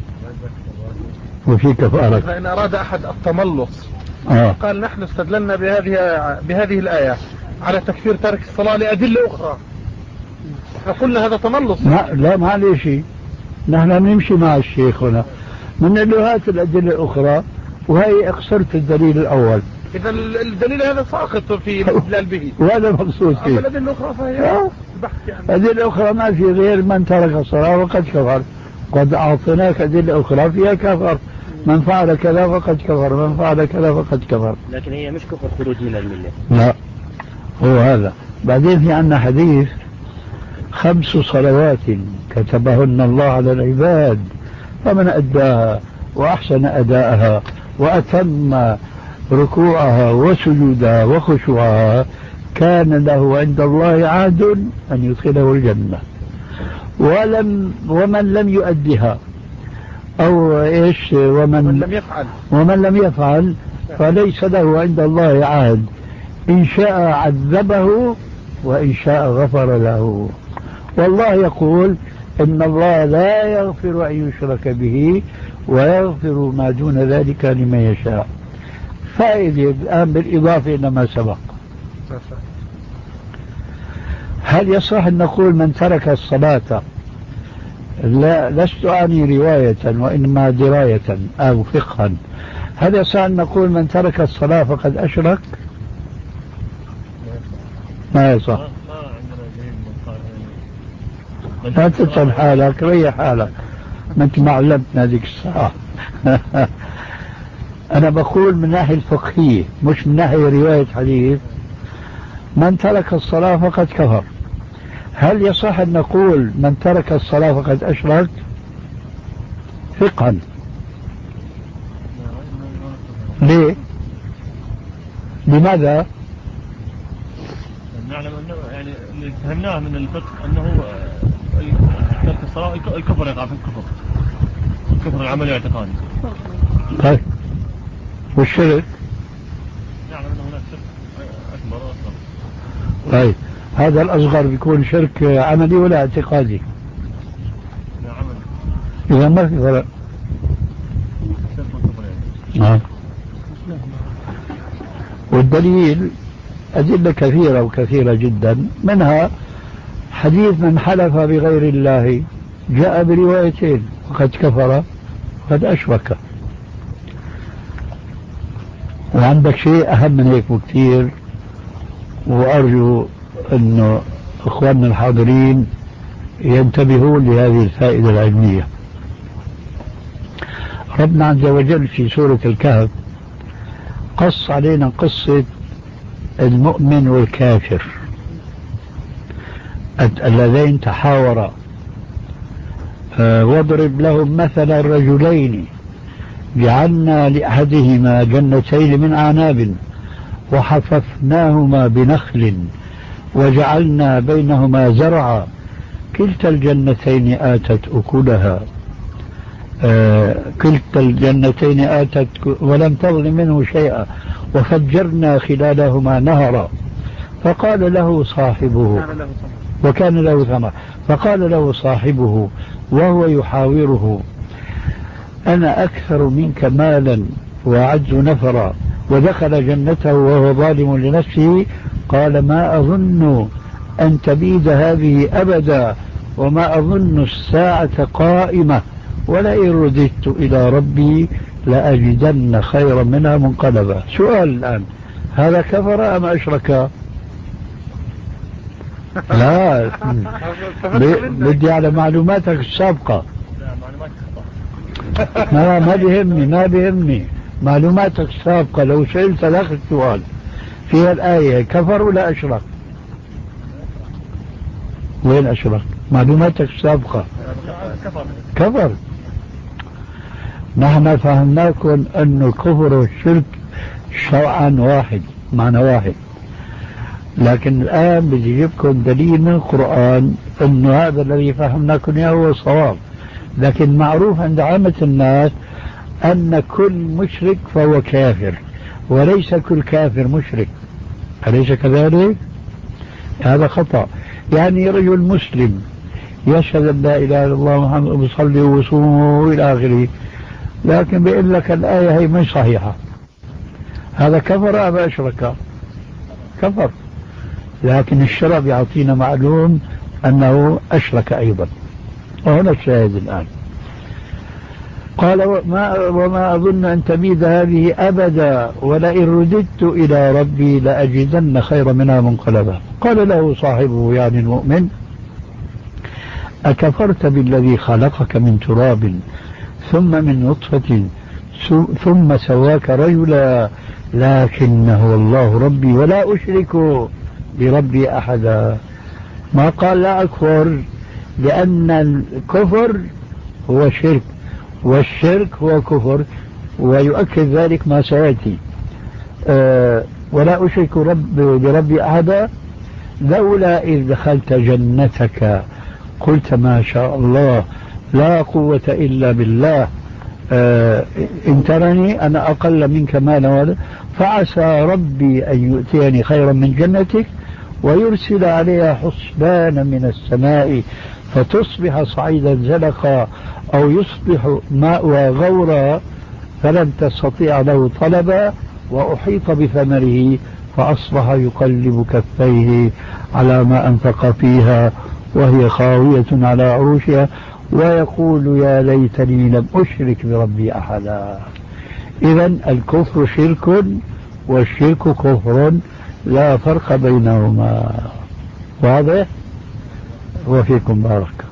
وفي كفارة. فإن أراد أحد التملص آه. قال نحن استدللنا بهذه بهذه الآية على تكفير تارك الصلاة لأدلة أخرى، فقلنا هذا تملص. ما لا معلش نحن نمشي مع الشيخ هنا من له هات الأدلة الأخرى وهي اقصرت الدليل الأول. إذا الدليل هذا ساقط في الاستدلال به وهذا مقصود فيه. أما الأدلة الأخرى فهي بحث يعني. الأدلة الأخرى ما في غير من ترك الصلاة وقد كفر. قد أعطيناك أدلة أخرى فيها كفر. من فعل كذا فقد كفر، من فعل كذا فقد كفر. لكن هي مش كفر خروج من الملة. لا هو هذا. بعدين في عنا حديث خمس صلوات كتبهن الله على العباد فمن أداها وأحسن أداءها وأتم ركوعها وسجودها وخشوعها كان له عند الله عهد أن يدخله الجنة. ولم ومن لم يؤدها أو إيش ومن لم يفعل ومن لم يفعل فليس له عند الله عهد، إن شاء عذبه وإن شاء غفر له. والله يقول إن الله لا يغفر أن يشرك به ويغفر ما دون ذلك لمن يشاء. فائدة الآن بالإضافة إلى ما سبق، هل يصح أن نقول من ترك الصلاة، لا لست أعني رواية وإنما دراية أو فقها، هل يصح أن نقول من ترك الصلاة فقد أشرك؟ ما يصح. لا تتعب حالك، ريح حالك، ما انت ما علمتنا ذيك الساعة. أنا بقول من ناحية الفقهية مش من ناحية رواية حديث. من ترك الصلاة فقد كفر، هل يصح أن نقول من ترك الصلاة فقد أشرك؟ فقها ليه؟ لماذا؟ نعلم أنه يعني اللي فهمناه من الفقه أنه ترك الصلاة الكفر يقع في الكفر، الكفر العملي والاعتقادي. طيب والشرك؟ نعلم أنه هناك شرك أكبر وأصغر. طيب هذا الأصغر بيكون شرك عملي ولا اعتقادي؟ لا عملي. إذا ما في فرق. شرك والكفر يعني. آه. والدليل أدلة كثيرة وكثيرة جدا، منها حديث من حلف بغير الله جاء بروايتين، وقد كفر وقد أشرك. وعندك شيء أهم من هيك بكثير، وأرجو أن إخواننا الحاضرين ينتبهون لهذه الفائدة العلمية. ربنا عز وجل في سورة الكهف قص علينا قصة المؤمن والكافر اللذين تحاورا، واضرب لهم مثلا رجلين جعلنا لأحدهما جنتين من أعناب وحففناهما بنخل وجعلنا بينهما زرعا كلتا الجنتين آتت أكلها آه كلتا الجنتين آتت ولم تظلم منه شيئا وفجرنا خلالهما نهرا فقال له صاحبه وكان له ثمر فقال له صاحبه وهو يحاوره أنا أكثر منك مالا وأعز نفرا ودخل جنته وهو ظالم لنفسه قال ما أظن أن تبيد هذه أبدا وما أظن الساعة قائمة ولئن رددت إلى ربي لأجدن خيرا منها منقلبا. سؤال الآن، هذا كفر أم أشرك؟ لا بدي على معلوماتك السابقة. ما ما بيهمني ما بيهمني معلوماتك السابقة. لو سئلت لك السؤال في الآية كفر ولا أشرك؟ وين أشرك؟ معلوماتك السابقة كفر. نحن فهمناكم أن الكفر والشرك شرعا واحد، معنى واحد، لكن الآن بدي أجيبكم دليل من القرآن أن هذا الذي فهمناكم إياه هو صواب. لكن معروف عند عامة الناس أن كل مشرك فهو كافر وليس كل كافر مشرك، أليس كذلك؟ هذا خطأ. يعني رجل مسلم يشهد أن لا إله إلا الله محمد ويصلي ويصوم إلى آخره، لكن بيقول لك الآية هي مش صحيحة، هذا كفر أم أشرك؟ كفر. لكن الشرع يعطينا معلوم أنه أشرك أيضا. وهنا الشاهد الآن. قال وما, وما أظن أن تبيد هذه أبدا ولئن رددت إلى ربي لأجدن خير منها منقلبا. قال له صاحبه يعني المؤمن أكفرت بالذي خلقك من تراب ثم من نطفة ثم سواك رجلا لكن هو الله ربي ولا أشرك بربي أحدا. ما قال لا أكفر، لأن الكفر هو شرك والشرك هو كفر، ويؤكد ذلك ما سيأتي. أه ولا أشرك رب بربي أحدا لولا إذ دخلت جنتك قلت ما شاء الله لا قوة إلا بالله أه إن ترني أنا أقل منك مالا ولا فعسى ربي أن يؤتيني خيرا من جنتك ويرسل عليها حسبانا من السماء فتصبح صعيدا زلقا أو يصبح ماء غورا فلن تستطيع له طلبا وأحيط بثمره فأصبح يقلب كفيه على ما أنفق فيها وهي خاوية على عروشها ويقول يا ليتني لم أشرك بربي أحدا. إذن الكفر شرك والشرك كفر لا فرق بينهما. واضح؟ وفيكم بارك.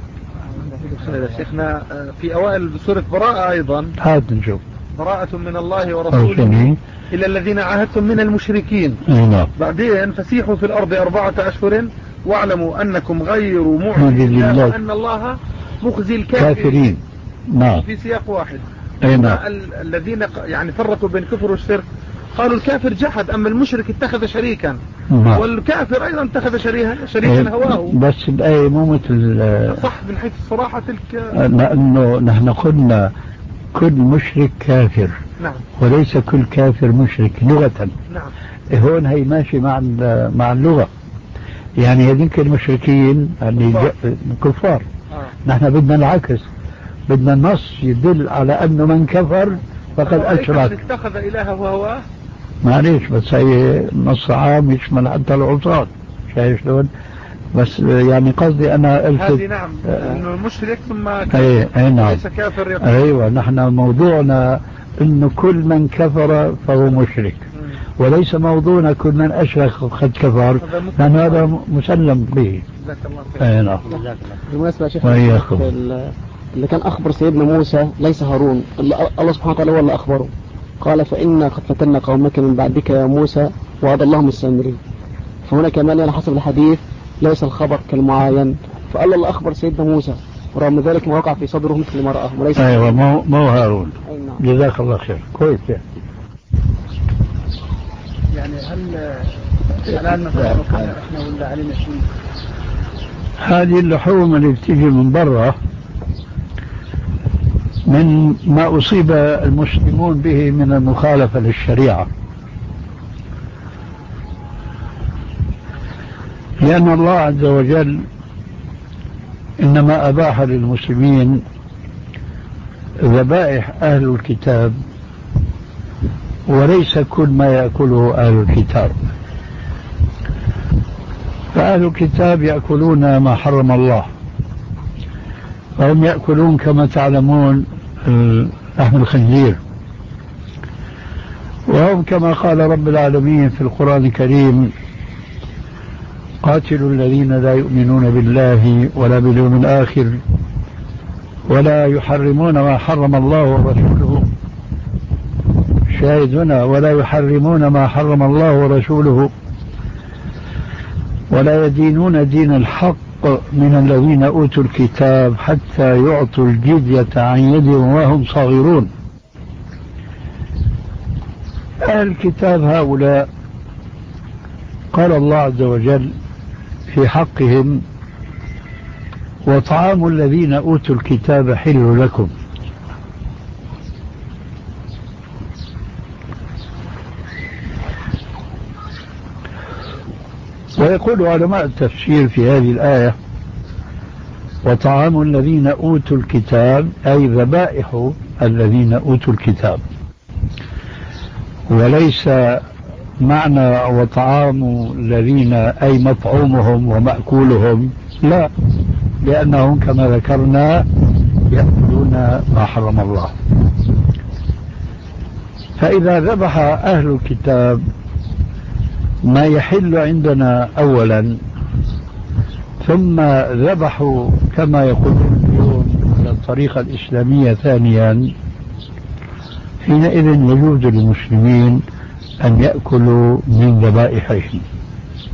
شيخنا في أوائل سورة براءة أيضا هات نشوف براءة من الله ورسوله إلى الذين عاهدتم من المشركين. نعم. بعدين فسيحوا في الأرض أربعة أشهر واعلموا أنكم غير معجزين الله وأن الله مخزي الكافرين. نعم. في سياق واحد. نعم. الذين يعني فرقوا بين كفر والشرك قالوا الكافر جحد أما المشرك اتخذ شريكا. نعم. والكافر أيضا اتخذ شريكا, شريكا هواه. بس الآية مو مثل صح من حيث الصراحة تلك لأنه نحن قلنا كل مشرك كافر. نعم. وليس كل كافر مشرك لغة. نعم. هون هي ماشي مع مع اللغة يعني هذيك المشركين اللي كفار آه. نحن بدنا العكس بدنا النص يدل على أنه من كفر فقد أشرك اتخذ إلهه وهو معليش بس هي نص عام يشمل حتى العصاة شايف شلون بس يعني قصدي أنا هذه نعم آه إنه المشرك ثم أي أي نعم ليس كافر يقول. أيوة نحن موضوعنا إنه كل من كفر فهو مشرك وليس موضوعنا كل من أشرك قد كفر لأن هذا مسلم به. جزاك الله خير. أي نعم. بالمناسبة يا شيخ اللي كان أخبر سيدنا موسى ليس هارون الله سبحانه وتعالى هو اللي أخبره قال فإنا قد فتنا قومك من بعدك يا موسى وعد اللهم السامرين فهنا كمان على حسب الحديث ليس الخبر كالمعاين فقال الله أخبر سيدنا موسى ورغم ذلك ما وقع في صدره مثل المرأة وليس أيوة مو مو هارون. نعم. جزاك الله خير كويس يعني. يعني هل الآن مثلا احنا ولا علينا شيء هذه اللحوم اللي بتيجي من برا من ما أصيب المسلمون به من المخالفة للشريعة لأن الله عز وجل إنما أباح للمسلمين ذبائح أهل الكتاب وليس كل ما يأكله أهل الكتاب. فأهل الكتاب يأكلون ما حرم الله فهم يأكلون كما تعلمون لحم الخنزير وهم كما قال رب العالمين في القرآن الكريم قاتلوا الذين لا يؤمنون بالله ولا باليوم الآخر ولا يحرمون ما حرم الله ورسوله شاهد هنا ولا يحرمون ما حرم الله ورسوله ولا يدينون دين الحق من الذين أوتوا الكتاب حتى يعطوا الجزية عن يد وهم صاغرون. أهل الكتاب هؤلاء قال الله عز وجل في حقهم وطعام الذين أوتوا الكتاب حل لكم ويقول علماء التفسير في هذه الآية وطعام الذين أوتوا الكتاب أي ذبائح الذين أوتوا الكتاب وليس معنى وطعام الذين أي مطعومهم ومأكولهم لا لأنهم كما ذكرنا يأكلون ما حرم الله. فإذا ذبح أهل الكتاب ما يحل عندنا أولا ثم ذبحوا كما يقولون اليوم على الطريقة الإسلامية ثانيا حينئذ يجوز للمسلمين أن يأكلوا من ذبائحهم.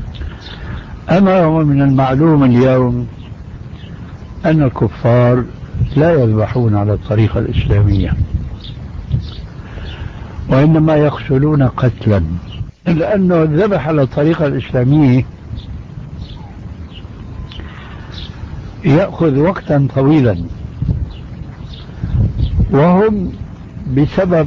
أما هو من المعلوم اليوم أن الكفار لا يذبحون على الطريقة الإسلامية، وإنما يقتلون قتلا، لأنه الذبح على الطريقة الإسلامية يأخذ وقتا طويلا، وهم بسبب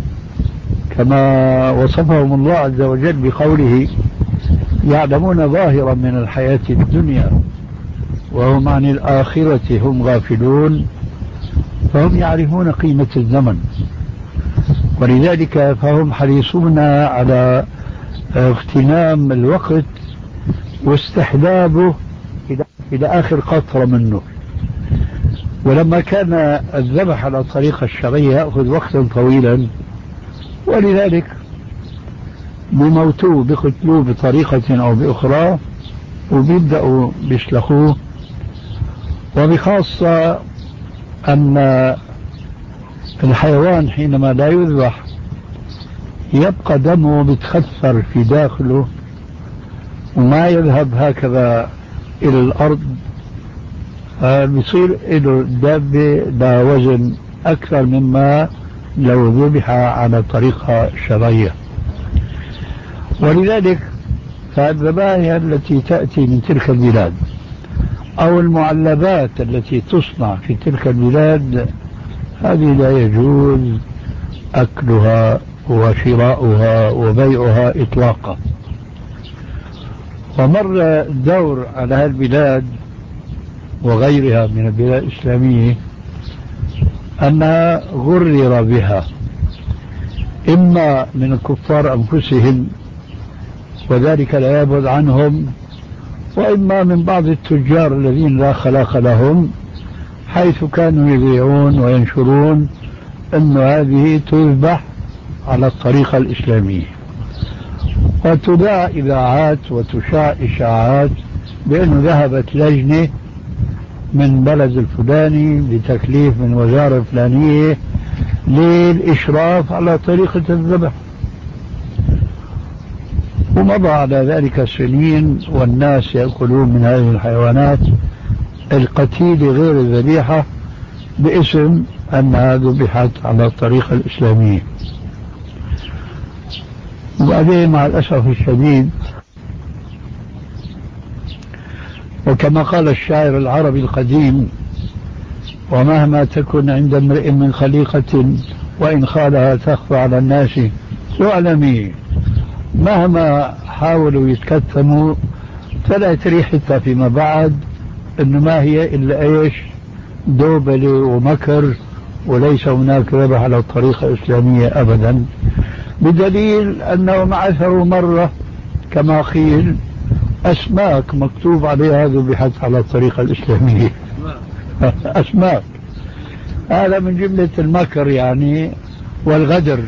كما وصفهم الله عز وجل بقوله يعلمون ظاهرا من الحياة الدنيا وهم عن الآخرة هم غافلون، فهم يعرفون قيمة الزمن، ولذلك فهم حريصون على اغتنام الوقت واستحبابه إلى آخر قطرة منه. ولما كان الذبح على الطريقة الشرعية يأخذ وقتا طويلا، ولذلك بموتوه بقتلوه بطريقة أو بأخرى وبيبدأوا بيشلخوه. وبخاصة أن الحيوان حينما لا يذبح يبقى دمه بيتخثر في داخله وما يذهب هكذا إلى الأرض، بيصير له الدابة لا وزن أكثر مما لو ذبح على طريقة شرعية. ولذلك فالذبائح التي تأتي من تلك البلاد أو المعلبات التي تصنع في تلك البلاد هذه لا يجوز أكلها وشراؤها وبيعها إطلاقا. ومر الدور على هالبلاد وغيرها من البلاد الإسلامية أنها غرر بها، إما من الكفار أنفسهم وذلك لا يبعد عنهم، وإما من بعض التجار الذين لا خلاق لهم، حيث كانوا يبيعون وينشرون أن هذه تذبح على الطريقة الإسلامية، وتذاع إذاعات وتشاع إشاعات بأنه ذهبت لجنة من بلد الفلاني بتكليف من وزارة فلانية للإشراف على طريقة الذبح، ومضى على ذلك سنين والناس يأكلون من هذه الحيوانات القتيلة غير الذبيحة باسم أنها ذبحت على الطريقة الإسلامية. وبعدين مع الأسف الشديد، وكما قال الشاعر العربي القديم: ومهما تكن عند امرئ من خليقة وإن خالها تخفى على الناس تعلمي، مهما حاولوا يتكتموا فلا تريحتها فيما بعد إنه ما هي إلا إيش؟ دوبلة ومكر، وليس هناك ذبح على الطريقة الإسلامية أبدا، بدليل أنه معثروا مرة كما قيل أسماك مكتوب عليها ذبحت على الطريقة الإسلامية. أسماك، هذا من جملة المكر يعني والغدر.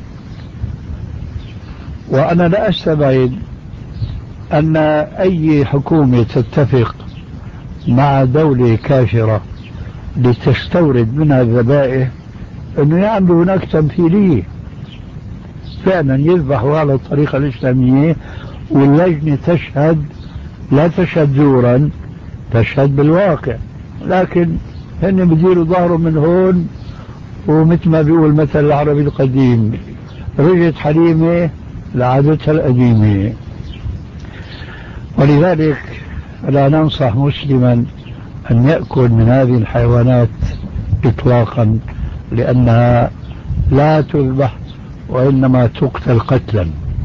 وأنا لا أستبعد أن أي حكومة تتفق مع دولة كافرة لتستورد منها الذبائح أنه يعملوا هناك تمثيلية فعلا يذبحوا على الطريقة الإسلامية، واللجنة تشهد، لا تشهد زورا، تشهد بالواقع، لكن هن بديروا ظهرهم من هون، ومثل ما بيقول مثل العربي القديم: رجت حليمة لعادتها القديمة. ولذلك لا ننصح مسلما أن يأكل من هذه الحيوانات إطلاقا، لأنها لا تذبح وإنما تقتل قتلا.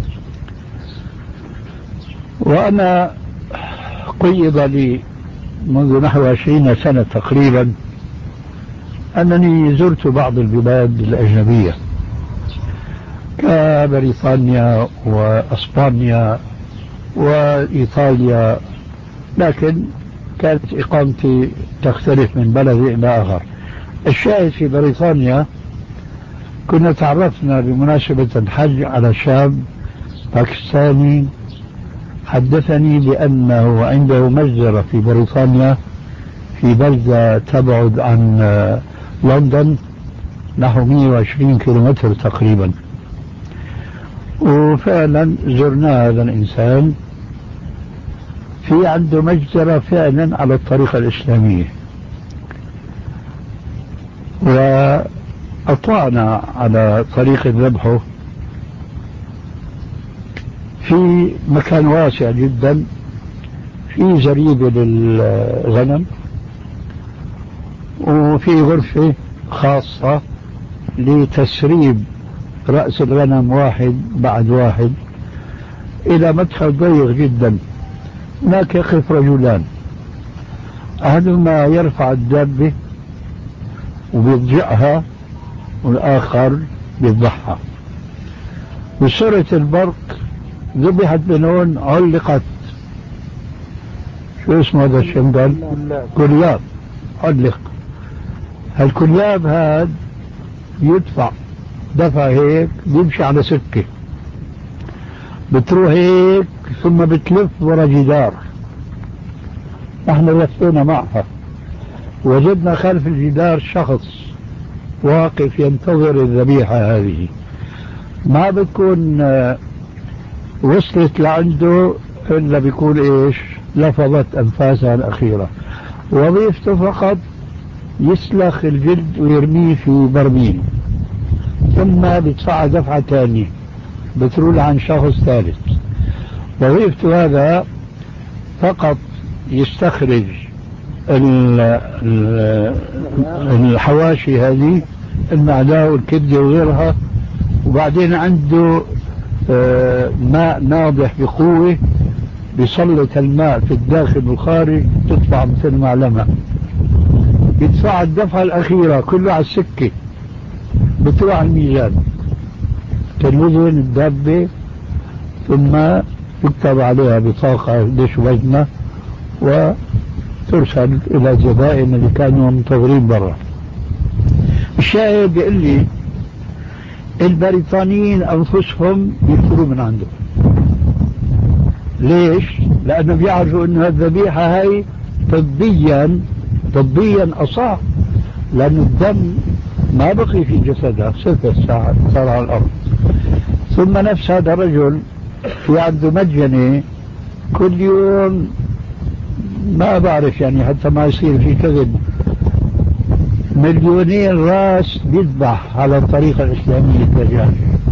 وأنا قيض لي منذ نحو عشرين سنة تقريبا أنني زرت بعض البلاد الأجنبية كبريطانيا وأسبانيا وإيطاليا، لكن كانت إقامتي تختلف من بلد إلى آخر. الشاهد في بريطانيا كنا تعرفنا بمناسبة الحج على شاب باكستاني حدثني بأنه عنده مجزرة في بريطانيا في بلدة تبعد عن لندن نحو مئة وعشرين كيلومتر تقريبا. وفعلا زرنا هذا الإنسان، في عنده مجزرة فعلا على الطريقة الإسلامية، وأطلعنا على طريق ذبحه في مكان واسع جدا، في زريبة للغنم وفي غرفة خاصة لتسريب رأس الغنم واحد بعد واحد إلى مدخل ضيق جدا. هناك يقف رجلان، أحدهما يرفع الدابة وبيضجعها والآخر بيذبحها. بسرعة البرق ذبحت بنون، علقت. شو اسمه هذا الشمبل؟ كلياب. علق. هالكلياب هذا يدفع دفع هيك، بيمشي على سكة، بتروح هيك ثم بتلف ورا جدار. نحن لفينا معها، وجدنا خلف الجدار شخص واقف ينتظر الذبيحة هذه. ما بتكون وصلت لعنده إلا بيكون إيش؟ لفظت أنفاسها الأخيرة. وظيفته فقط يسلخ الجلد ويرميه في برميل، ثم بيدفع دفعة ثانية بترول عن شخص ثالث. وظيفته هذا فقط يستخرج الحواشي هذه، المعدة والكبدة وغيرها، وبعدين عنده ماء ناضح بقوة بيسلط الماء في الداخل والخارج، تطلع مثل معلمة. يدفع الدفعة الأخيرة كله على السكة، بتروح على الميزان تلوزن الدابة، ثم يكتب عليها بطاقة ليش وزنه، وترسل إلى الزبائن اللي كانوا منتظرين برا. الشاهد بيقول لي البريطانيين أنفسهم يشتروا من عنده. ليش؟ لأنه بيعرفوا أن الذبيحة هاي طبيا طبيا أصح، لأن الدم ما بقي في جسدها، صفر صار على الأرض. ثم نفس هذا الرجل في عنده مجنة كل يوم، ما بعرف يعني حتى ما يصير في كذب، مليونين راس بيذبح على الطريقة الإسلامية الدجاج،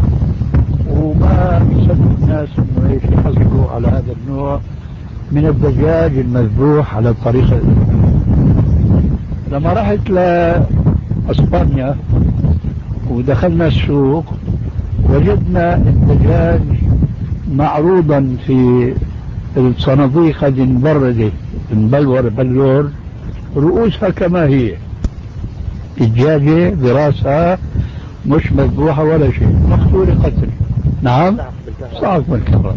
وما بيصدق الناس انه ايش يحصلوا على هذا النوع من الدجاج المذبوح على الطريقة الإسلامية. لما رحت لأسبانيا ودخلنا السوق، وجدنا الدجاج معروضا في الصناديق هذه المبردة المبلور بلور، رؤوسها كما هي، الدجاجة براسها مش مذبوحة ولا شيء، مقتولة قتل. نعم صعب بالكرة.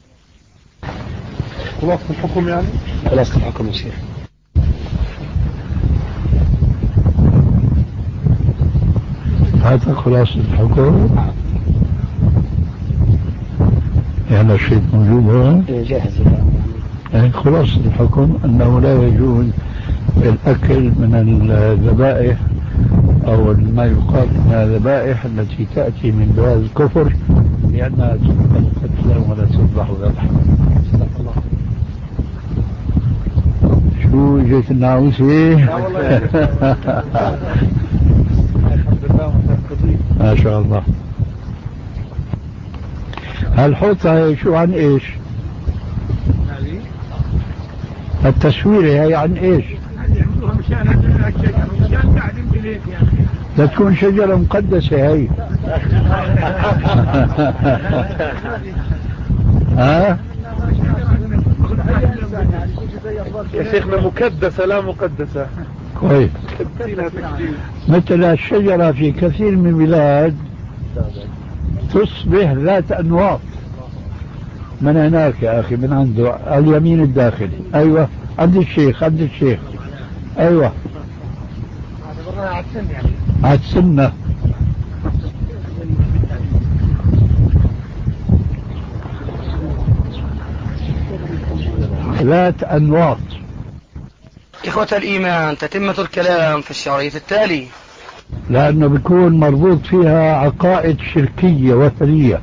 خلاص الحكم يعني؟ خلاص الحكم يصير. هذا خلاصة الحكم. يعني الشيء موجود هون جاهز. يعني خلاصة الحكم أنه لا يجوز الأكل من الذبائح أو ما يقال من الذبائح التي تأتي من بلاد الكفر، لأنها تقتل قتلا ولا تذبح ذبحا. شو جيت الناوسي؟ ما شاء الله. هالحوطة شو عن ايش؟ التصوير هي عن ايش؟ لا تكون شجرة مقدسة هي. ها؟ يا شيخنا مكدسة لا مقدسة. كويس. مثل الشجرة في كثير من البلاد تصبح ذات أنواط. من هناك يا أخي، من عنده اليمين الداخلي. أيوة عند الشيخ، عند الشيخ. أيوة عاد سنة. ذات أنواط. إخوة الإيمان، تتمة الكلام في الشريط التالي، لأنه بيكون مربوط فيها عقائد شركية وثنية.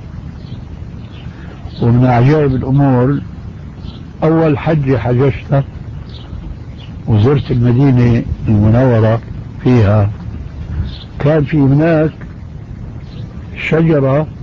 ومن عجائب الأمور، أول حج حججته وزرت المدينة المنورة فيها، كان في هناك شجرة